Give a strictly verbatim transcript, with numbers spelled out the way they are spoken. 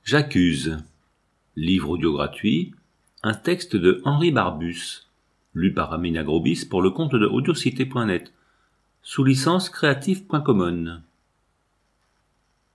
J'accuse. Livre audio gratuit. Un texte de Henri Barbus, lu par Amina Grobis pour le compte de audiocité point net, sous licence creative point common.